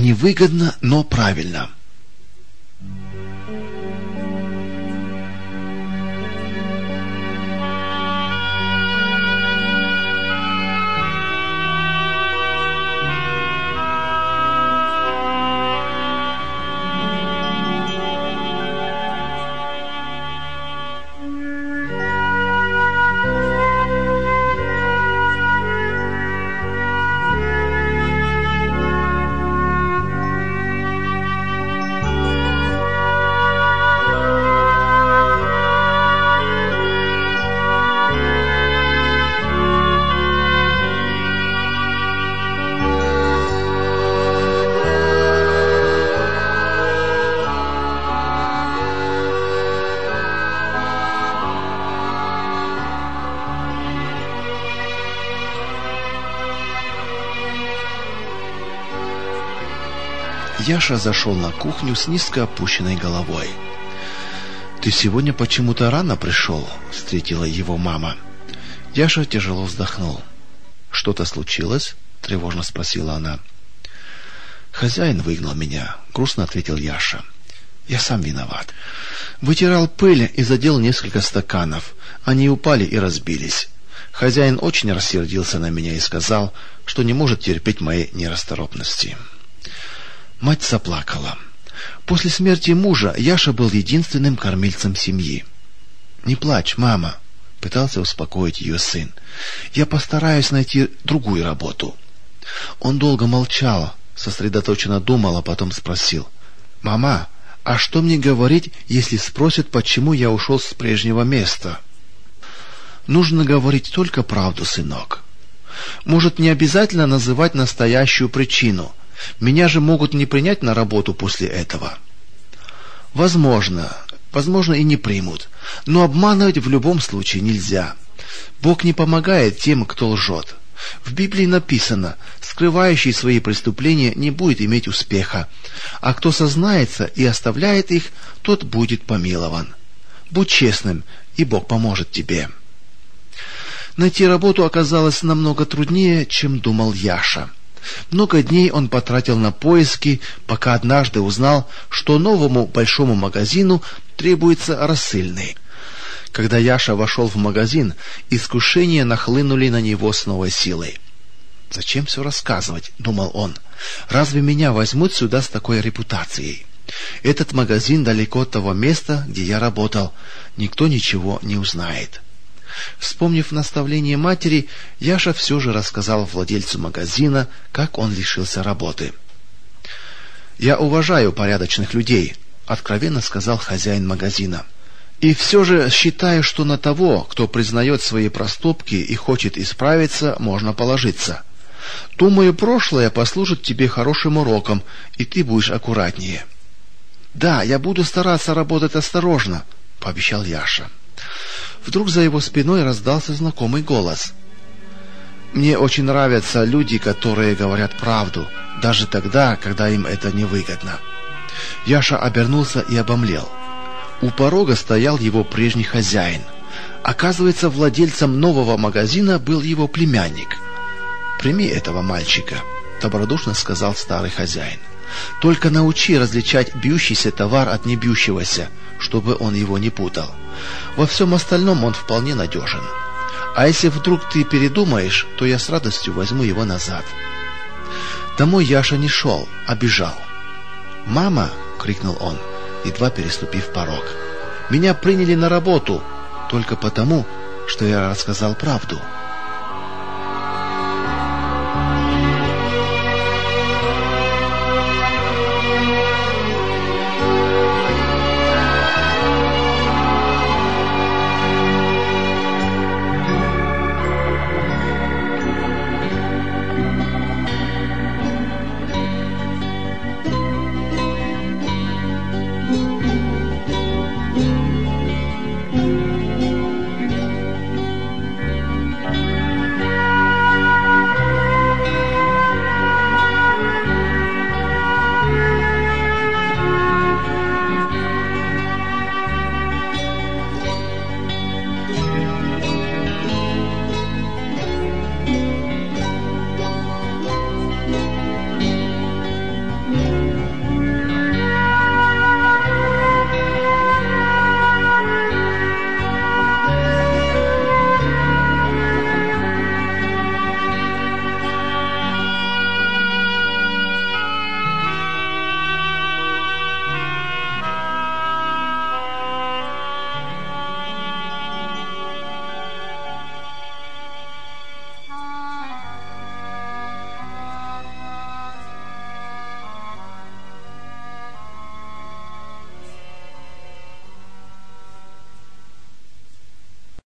Невыгодно, но правильно. Яша зашел на кухню с низко опущенной головой. «Ты сегодня почему-то рано пришел», — встретила его мама. Яша тяжело вздохнул. «Что-то случилось?» — тревожно спросила она. «Хозяин выгнал меня», — грустно ответил Яша. «Я сам виноват. Вытирал пыль и задел несколько стаканов. Они упали и разбились. Хозяин очень рассердился на меня и сказал, что не может терпеть моей нерасторопности». Мать заплакала. После смерти мужа Яша был единственным кормильцем семьи. «Не плачь, мама», — пытался успокоить ее сын. «Я постараюсь найти другую работу». Он долго молчал, сосредоточенно думал, а потом спросил: «Мама, а что мне говорить, если спросят, почему я ушел с прежнего места?» «Нужно говорить только правду, сынок. Может, не обязательно называть настоящую причину. Меня же могут не принять на работу после этого». Возможно, и не примут, но обманывать в любом случае нельзя. Бог не помогает тем, кто лжет. В Библии написано: скрывающий свои преступления не будет иметь успеха, а кто сознается и оставляет их, тот будет помилован. Будь честным, и Бог поможет тебе. Найти работу оказалось намного труднее, чем думал Яша. Много дней он потратил на поиски, пока однажды узнал, что новому большому магазину требуется рассыльный. Когда Яша вошел в магазин, искушения нахлынули на него с новой силой. «Зачем все рассказывать?» — думал он. «Разве меня возьмут сюда с такой репутацией? Этот магазин далеко от того места, где я работал. Никто ничего не узнает». Вспомнив наставление матери, Яша все же рассказал владельцу магазина, как он лишился работы. «Я уважаю порядочных людей», — откровенно сказал хозяин магазина. «И все же считаю, что на того, кто признает свои проступки и хочет исправиться, можно положиться. Думаю, прошлое послужит тебе хорошим уроком, и ты будешь аккуратнее». «Да, я буду стараться работать осторожно», — пообещал Яша. Вдруг за его спиной раздался знакомый голос. «Мне очень нравятся люди, которые говорят правду, даже тогда, когда им это невыгодно». Яша обернулся и обомлел. У порога стоял его прежний хозяин. Оказывается, владельцем нового магазина был его племянник. «Прими этого мальчика», — добродушно сказал старый хозяин. «Только научи различать бьющийся товар от небьющегося, чтобы он его не путал. Во всем остальном он вполне надежен. А если вдруг ты передумаешь, то я с радостью возьму его назад». Домой Яша не шел, а бежал. «Мама!» — крикнул он, едва переступив порог. «Меня приняли на работу только потому, что я рассказал правду».